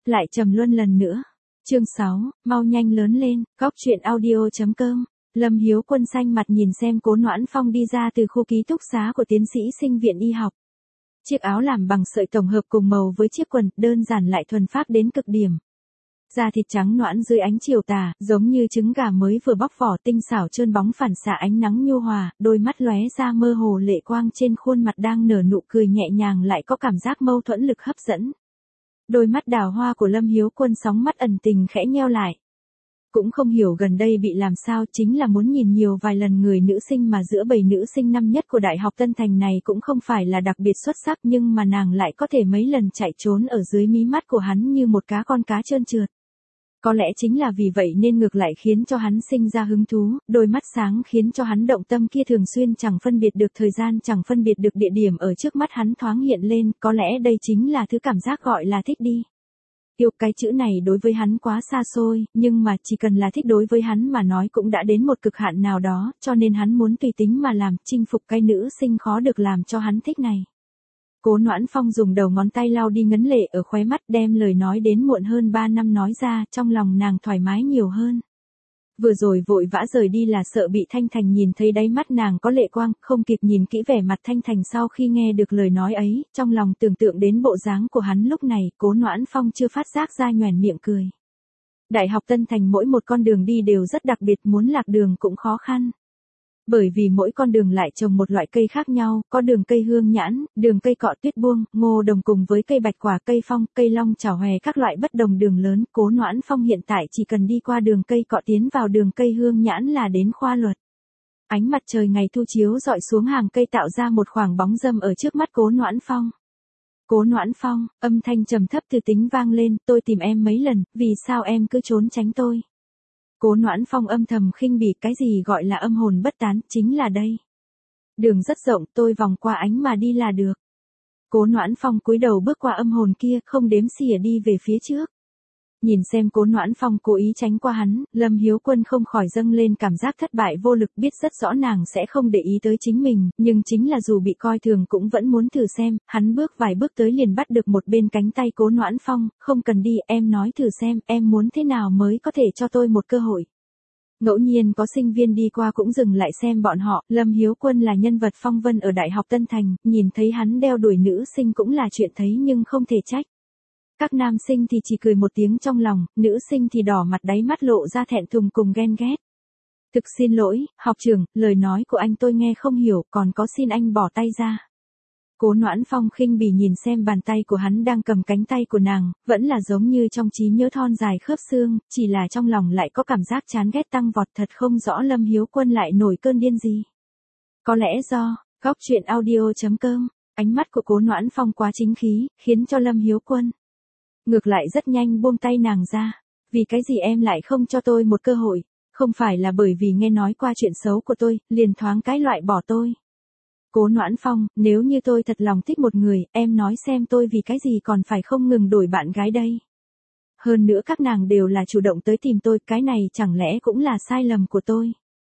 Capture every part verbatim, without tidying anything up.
lại trầm luân lần nữa. Chương sáu, mau nhanh lớn lên, góc truyện audio chấm com. Lâm Hiếu Quân xanh mặt nhìn xem Cố Noãn Phong đi ra từ khu ký túc xá của tiến sĩ sinh viện y học. Chiếc áo làm bằng sợi tổng hợp cùng màu với chiếc quần, đơn giản lại thuần phác đến cực điểm. Da thịt trắng nõn dưới ánh chiều tà, giống như trứng gà mới vừa bóc vỏ, tinh xảo trơn bóng phản xạ ánh nắng nhu hòa, đôi mắt lóe ra mơ hồ lệ quang, trên khuôn mặt đang nở nụ cười nhẹ nhàng lại có cảm giác mâu thuẫn lực hấp dẫn. Đôi mắt đào hoa của Lâm Hiếu Quân sóng mắt ẩn tình khẽ nheo lại. Cũng không hiểu gần đây bị làm sao, chính là muốn nhìn nhiều vài lần người nữ sinh mà giữa bầy nữ sinh năm nhất của Đại học Tân Thành này cũng không phải là đặc biệt xuất sắc, nhưng mà nàng lại có thể mấy lần chạy trốn ở dưới mí mắt của hắn như một cá con cá trơn trượt. Có lẽ chính là vì vậy nên ngược lại khiến cho hắn sinh ra hứng thú, đôi mắt sáng khiến cho hắn động tâm kia thường xuyên chẳng phân biệt được thời gian, chẳng phân biệt được địa điểm ở trước mắt hắn thoáng hiện lên, có lẽ đây chính là thứ cảm giác gọi là thích đi. Yêu, cái chữ này đối với hắn quá xa xôi, nhưng mà chỉ cần là thích đối với hắn mà nói cũng đã đến một cực hạn nào đó, cho nên hắn muốn tùy tính mà làm, chinh phục cái nữ sinh khó được làm cho hắn thích này. Cố Noãn Phong dùng đầu ngón tay lau đi ngấn lệ ở khóe mắt, đem lời nói đến muộn hơn ba năm nói ra, trong lòng nàng thoải mái nhiều hơn. Vừa rồi vội vã rời đi là sợ bị Thanh Thành nhìn thấy đáy mắt nàng có lệ quang, không kịp nhìn kỹ vẻ mặt Thanh Thành sau khi nghe được lời nói ấy, trong lòng tưởng tượng đến bộ dáng của hắn lúc này, Cố Noãn Phong chưa phát giác ra nhoẻn miệng cười. Đại học Tân Thành mỗi một con đường đi đều rất đặc biệt, muốn lạc đường cũng khó khăn. Bởi vì mỗi con đường lại trồng một loại cây khác nhau, có đường cây hương nhãn, đường cây cọ tuyết buông, ngô đồng cùng với cây bạch quả, cây phong, cây long chảo hòe, các loại bất đồng đường lớn. Cố Noãn Phong hiện tại chỉ cần đi qua đường cây cọ tiến vào đường cây hương nhãn là đến khoa luật. Ánh mặt trời ngày thu chiếu rọi xuống hàng cây tạo ra một khoảng bóng râm ở trước mắt Cố Noãn Phong. Cố Noãn Phong, âm thanh trầm thấp từ tính vang lên, tôi tìm em mấy lần, vì sao em cứ trốn tránh tôi? Cố Noãn Phong âm thầm khinh bỉ, cái gì gọi là âm hồn bất tán, chính là đây. Đường rất rộng, tôi vòng qua ánh mà đi là được. Cố Noãn Phong cúi đầu bước qua âm hồn kia, không đếm xỉa đi về phía trước. Nhìn xem Cố Noãn Phong cố ý tránh qua hắn, Lâm Hiếu Quân không khỏi dâng lên cảm giác thất bại vô lực, biết rất rõ nàng sẽ không để ý tới chính mình, nhưng chính là dù bị coi thường cũng vẫn muốn thử xem, hắn bước vài bước tới liền bắt được một bên cánh tay Cố Noãn Phong, không cần đi, em nói thử xem, em muốn thế nào mới có thể cho tôi một cơ hội. Ngẫu nhiên có sinh viên đi qua cũng dừng lại xem bọn họ, Lâm Hiếu Quân là nhân vật phong vân ở Đại học Tân Thành, nhìn thấy hắn đeo đuổi nữ sinh cũng là chuyện thấy nhưng không thể trách. Các nam sinh thì chỉ cười một tiếng trong lòng, nữ sinh thì đỏ mặt đáy mắt lộ ra thẹn thùng cùng ghen ghét. Thực xin lỗi, học trưởng, lời nói của anh tôi nghe không hiểu, còn có xin anh bỏ tay ra. Cố Noãn Phong khinh bỉ nhìn xem bàn tay của hắn đang cầm cánh tay của nàng, vẫn là giống như trong trí nhớ thon dài khớp xương, chỉ là trong lòng lại có cảm giác chán ghét tăng vọt, thật không rõ Lâm Hiếu Quân lại nổi cơn điên gì. Có lẽ do, góc truyện audio chấm com, ánh mắt của Cố Noãn Phong quá chính khí, khiến cho Lâm Hiếu Quân ngược lại rất nhanh buông tay nàng ra. Vì cái gì em lại không cho tôi một cơ hội? Không phải là bởi vì nghe nói qua chuyện xấu của tôi, liền thoáng cái loại bỏ tôi. Cố Noãn Phong, nếu như tôi thật lòng thích một người, em nói xem tôi vì cái gì còn phải không ngừng đổi bạn gái đây? Hơn nữa các nàng đều là chủ động tới tìm tôi, cái này chẳng lẽ cũng là sai lầm của tôi?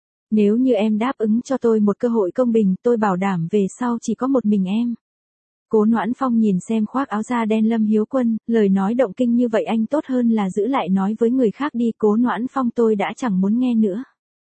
Nếu như em đáp ứng cho tôi một cơ hội công bình, tôi bảo đảm về sau chỉ có một mình em. Cố Noãn Phong nhìn xem khoác áo da đen Lâm Hiếu Quân, lời nói động kinh như vậy anh tốt hơn là giữ lại nói với người khác đi. Cố Noãn Phong, tôi đã chẳng muốn nghe nữa.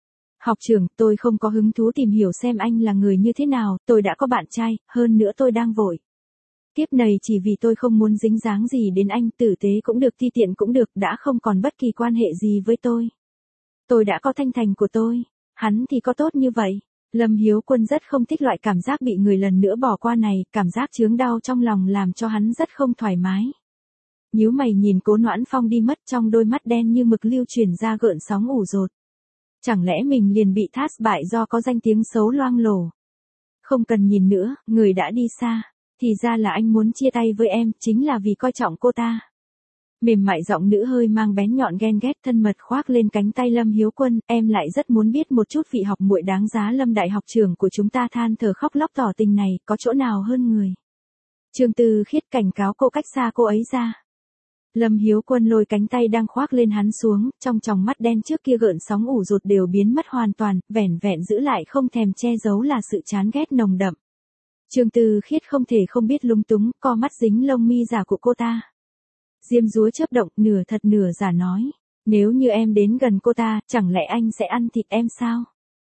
Học trưởng, tôi không có hứng thú tìm hiểu xem anh là người như thế nào, tôi đã có bạn trai, hơn nữa tôi đang vội. Tiếp này chỉ vì tôi không muốn dính dáng gì đến anh, tử tế cũng được, ti tiện cũng được, đã không còn bất kỳ quan hệ gì với tôi. Tôi đã có Thanh Thành của tôi, hắn thì có tốt như vậy. Lâm Hiếu Quân rất không thích loại cảm giác bị người lần nữa bỏ qua này, cảm giác chướng đau trong lòng làm cho hắn rất không thoải mái. Nhíu mày nhìn Cố Noãn Phong đi mất, trong đôi mắt đen như mực lưu truyền ra gợn sóng ủ dột. Chẳng lẽ mình liền bị thát bại do có danh tiếng xấu loang lổ? Không cần nhìn nữa, người đã đi xa. Thì ra là anh muốn chia tay với em, chính là vì coi trọng cô ta. Mềm mại giọng nữ hơi mang bén nhọn ghen ghét thân mật khoác lên cánh tay Lâm Hiếu Quân, em lại rất muốn biết một chút vị học muội đáng giá Lâm đại học trưởng của chúng ta than thở khóc lóc tỏ tình này, có chỗ nào hơn người. Trương Tư Khiết cảnh cáo cô cách xa cô ấy ra. Lâm Hiếu Quân lôi cánh tay đang khoác lên hắn xuống, trong tròng mắt đen trước kia gợn sóng ủ rột đều biến mất hoàn toàn, vẻn vẹn giữ lại không thèm che giấu là sự chán ghét nồng đậm. Trương Tư Khiết không thể không biết lung túng, co mắt dính lông mi giả của cô ta. Diêm Dúa chớp động, nửa thật nửa giả nói. Nếu như em đến gần cô ta, chẳng lẽ anh sẽ ăn thịt em sao?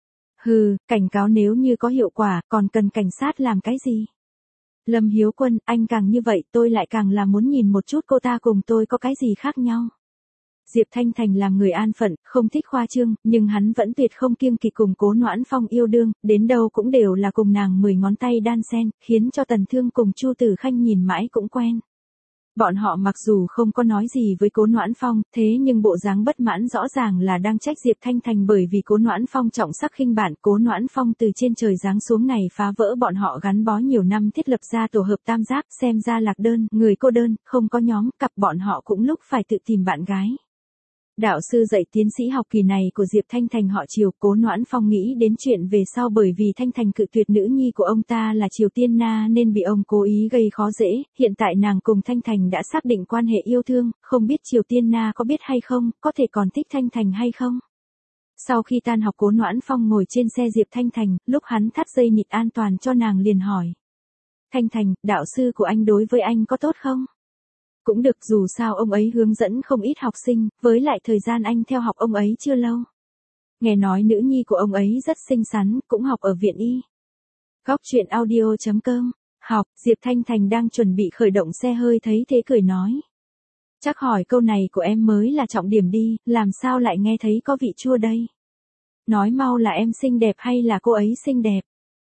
Hừ, cảnh cáo nếu như có hiệu quả, còn cần cảnh sát làm cái gì? Lâm Hiếu Quân, anh càng như vậy tôi lại càng là muốn nhìn một chút cô ta cùng tôi có cái gì khác nhau. Diệp Thanh Thành làm người an phận, không thích khoa trương, nhưng hắn vẫn tuyệt không kiêng kỵ cùng Cố Noãn Phong yêu đương, đến đâu cũng đều là cùng nàng mười ngón tay đan sen, khiến cho Tần Thương cùng Chu Tử Khanh nhìn mãi cũng quen. Bọn họ mặc dù không có nói gì với Cố Noãn Phong, thế nhưng bộ dáng bất mãn rõ ràng là đang trách Diệp Thanh Thành bởi vì Cố Noãn Phong trọng sắc khinh bản. Cố Noãn Phong từ trên trời giáng xuống này phá vỡ bọn họ gắn bó nhiều năm thiết lập ra tổ hợp tam giác, xem ra lạc đơn, người cô đơn, không có nhóm, cặp bọn họ cũng lúc phải tự tìm bạn gái. Đạo sư dạy tiến sĩ học kỳ này của Diệp Thanh Thành họ Triều. Cố Noãn Phong nghĩ đến chuyện về sau bởi vì Thanh Thành cự tuyệt nữ nhi của ông ta là Triều Tiên Na nên bị ông cố ý gây khó dễ, hiện tại nàng cùng Thanh Thành đã xác định quan hệ yêu thương, không biết Triều Tiên Na có biết hay không, có thể còn thích Thanh Thành hay không. Sau khi tan học Cố Noãn Phong ngồi trên xe Diệp Thanh Thành, lúc hắn thắt dây nịt an toàn cho nàng liền hỏi. Thanh Thành, đạo sư của anh đối với anh có tốt không? Cũng được, dù sao ông ấy hướng dẫn không ít học sinh, với lại thời gian anh theo học ông ấy chưa lâu. Nghe nói nữ nhi của ông ấy rất xinh xắn, cũng học ở viện y. Góc truyện audio chấm com. Học, Diệp Thanh Thành đang chuẩn bị khởi động xe hơi thấy thế cười nói. Chắc hỏi câu này của em mới là trọng điểm đi, làm sao lại nghe thấy có vị chua đây? Nói mau là em xinh đẹp hay là cô ấy xinh đẹp?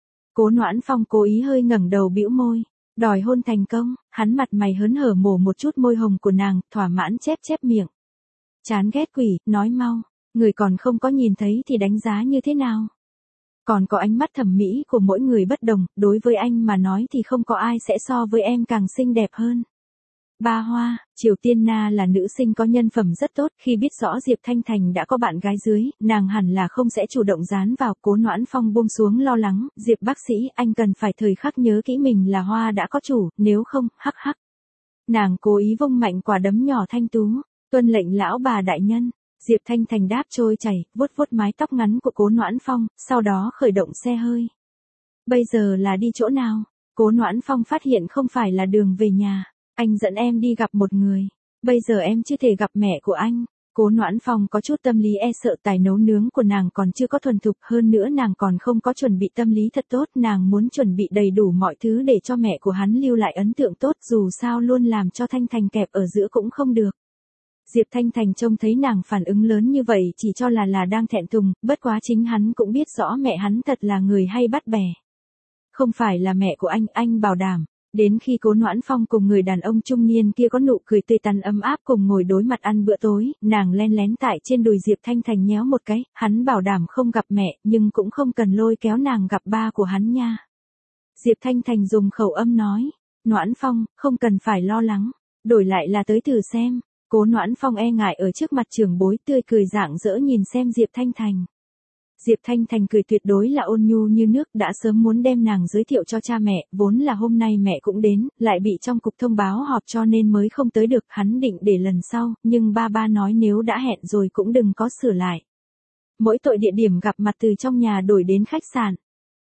Cố Noãn Phong cố ý hơi ngẩng đầu bĩu môi. Đòi hôn thành công, hắn mặt mày hớn hở mổ một chút môi hồng của nàng, thỏa mãn chép chép miệng. Chán ghét quỷ, nói mau, người còn không có nhìn thấy thì đánh giá như thế nào? Còn có ánh mắt thẩm mỹ của mỗi người bất đồng, đối với anh mà nói thì không có ai sẽ so với em càng xinh đẹp hơn. Ba Hoa, Triều Tiên Na là nữ sinh có nhân phẩm rất tốt, khi biết rõ Diệp Thanh Thành đã có bạn gái dưới, nàng hẳn là không sẽ chủ động dán vào. Cố Noãn Phong buông xuống lo lắng, Diệp bác sĩ, anh cần phải thời khắc nhớ kỹ mình là hoa đã có chủ, nếu không, hắc hắc. Nàng cố ý vung mạnh quả đấm nhỏ thanh tú, tuân lệnh lão bà đại nhân. Diệp Thanh Thành đáp trôi chảy, vuốt vuốt mái tóc ngắn của Cố Noãn Phong, sau đó khởi động xe hơi. Bây giờ là đi chỗ nào? Cố Noãn Phong phát hiện không phải là đường về nhà. Anh dẫn em đi gặp một người. Bây giờ em chưa thể gặp mẹ của anh. Cố Noãn Phong có chút tâm lý e sợ tài nấu nướng của nàng còn chưa có thuần thục, hơn nữa nàng còn không có chuẩn bị tâm lý thật tốt, nàng muốn chuẩn bị đầy đủ mọi thứ để cho mẹ của hắn lưu lại ấn tượng tốt, dù sao luôn làm cho Thanh Thành kẹp ở giữa cũng không được. Diệp Thanh Thành trông thấy nàng phản ứng lớn như vậy chỉ cho là là đang thẹn thùng, bất quá chính hắn cũng biết rõ mẹ hắn thật là người hay bắt bẻ. Không phải là mẹ của anh, anh bảo đảm. Đến khi Cố Noãn Phong cùng người đàn ông trung niên kia có nụ cười tươi tắn ấm áp cùng ngồi đối mặt ăn bữa tối, nàng len lén tại trên đùi Diệp Thanh Thành nhéo một cái, hắn bảo đảm không gặp mẹ, nhưng cũng không cần lôi kéo nàng gặp ba của hắn nha. Diệp Thanh Thành dùng khẩu âm nói, Noãn Phong, không cần phải lo lắng, đổi lại là tới thử xem. Cố Noãn Phong e ngại ở trước mặt trưởng bối, tươi cười rạng rỡ nhìn xem Diệp Thanh Thành. Diệp Thanh Thành cười tuyệt đối là ôn nhu như nước, đã sớm muốn đem nàng giới thiệu cho cha mẹ, vốn là hôm nay mẹ cũng đến, lại bị trong cục thông báo họp cho nên mới không tới được, hắn định để lần sau, nhưng ba ba nói nếu đã hẹn rồi cũng đừng có sửa lại. Mỗi tội địa điểm gặp mặt từ trong nhà đổi đến khách sạn.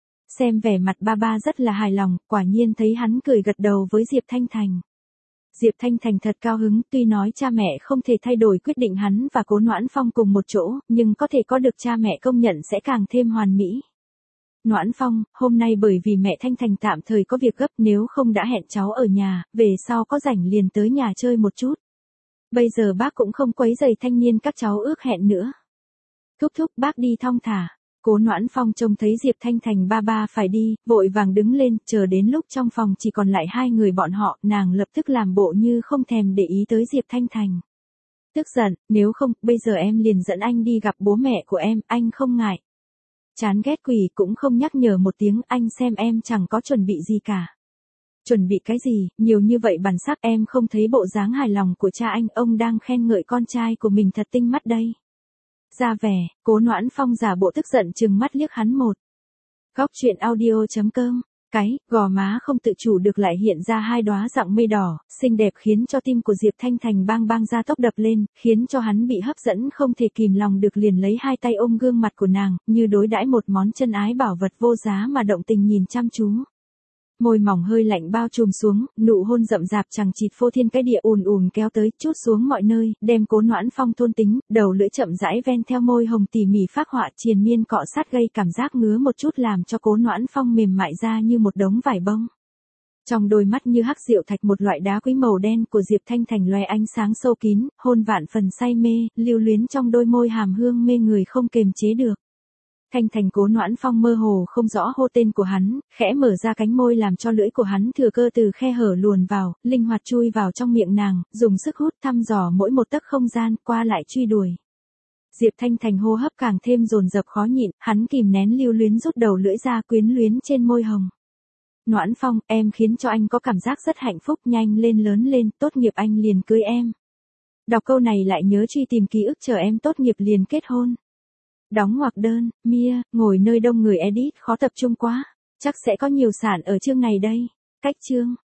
Xem vẻ mặt ba ba rất là hài lòng, quả nhiên thấy hắn cười gật đầu với Diệp Thanh Thành. Diệp Thanh Thành thật cao hứng, tuy nói cha mẹ không thể thay đổi quyết định hắn và Cố Noãn Phong cùng một chỗ, nhưng có thể có được cha mẹ công nhận sẽ càng thêm hoàn mỹ. Noãn Phong, hôm nay bởi vì mẹ Thanh Thành tạm thời có việc gấp, nếu không đã hẹn cháu ở nhà, về sau có rảnh liền tới nhà chơi một chút. Bây giờ bác cũng không quấy rầy thanh niên các cháu ước hẹn nữa. Thúc thúc, bác đi thong thả. Cố Noãn Phong trông thấy Diệp Thanh Thành ba ba phải đi, vội vàng đứng lên, chờ đến lúc trong phòng chỉ còn lại hai người bọn họ, nàng lập tức làm bộ như không thèm để ý tới Diệp Thanh Thành. Tức giận, nếu không, bây giờ em liền dẫn anh đi gặp bố mẹ của em, anh không ngại. Chán ghét quỷ, cũng không nhắc nhở một tiếng, anh xem em chẳng có chuẩn bị gì cả. Chuẩn bị cái gì, nhiều như vậy bản sắc, em không thấy bộ dáng hài lòng của cha anh, ông đang khen ngợi con trai của mình thật tinh mắt đây. Ra vẻ, Cố Noãn Phong giả bộ tức giận chừng mắt liếc hắn một. Góc truyện audio chấm com. Cái, gò má không tự chủ được lại hiện ra hai đóa dạng mây đỏ, xinh đẹp khiến cho tim của Diệp Thanh Thành bang bang ra tốc đập lên, khiến cho hắn bị hấp dẫn không thể kìm lòng được, liền lấy hai tay ôm gương mặt của nàng, như đối đãi một món chân ái bảo vật vô giá mà động tình nhìn chăm chú. Môi mỏng hơi lạnh bao trùm xuống, nụ hôn rậm rạp chằng chịt phô thiên cái địa ùn ùn kéo tới, trút xuống mọi nơi, đem Cố Noãn Phong thôn tính, đầu lưỡi chậm rãi ven theo môi hồng tỉ mỉ phác họa triền miên cọ sát gây cảm giác ngứa một chút làm cho Cố Noãn Phong mềm mại ra như một đống vải bông. Trong đôi mắt như hắc diệu thạch một loại đá quý màu đen của Diệp Thanh Thành loe ánh sáng sâu kín, hôn vạn phần say mê, lưu luyến trong đôi môi hàm hương mê người không kềm chế được. Thanh Thành Cố Noãn Phong mơ hồ không rõ hô tên của hắn, khẽ mở ra cánh môi làm cho lưỡi của hắn thừa cơ từ khe hở luồn vào, linh hoạt chui vào trong miệng nàng, dùng sức hút thăm dò mỗi một tấc không gian, qua lại truy đuổi. Diệp Thanh Thành hô hấp càng thêm dồn dập khó nhịn, hắn kìm nén lưu luyến rút đầu lưỡi ra quyến luyến trên môi hồng. Noãn Phong, em khiến cho anh có cảm giác rất hạnh phúc, nhanh lên lớn lên, tốt nghiệp anh liền cưới em. Đọc câu này lại nhớ truy tìm ký ức chờ em tốt nghiệp liền kết hôn. Đóng ngoặc đơn, Mia, ngồi nơi đông người edit khó tập trung quá. Chắc sẽ có nhiều sản ở chương này đây. Cách chương.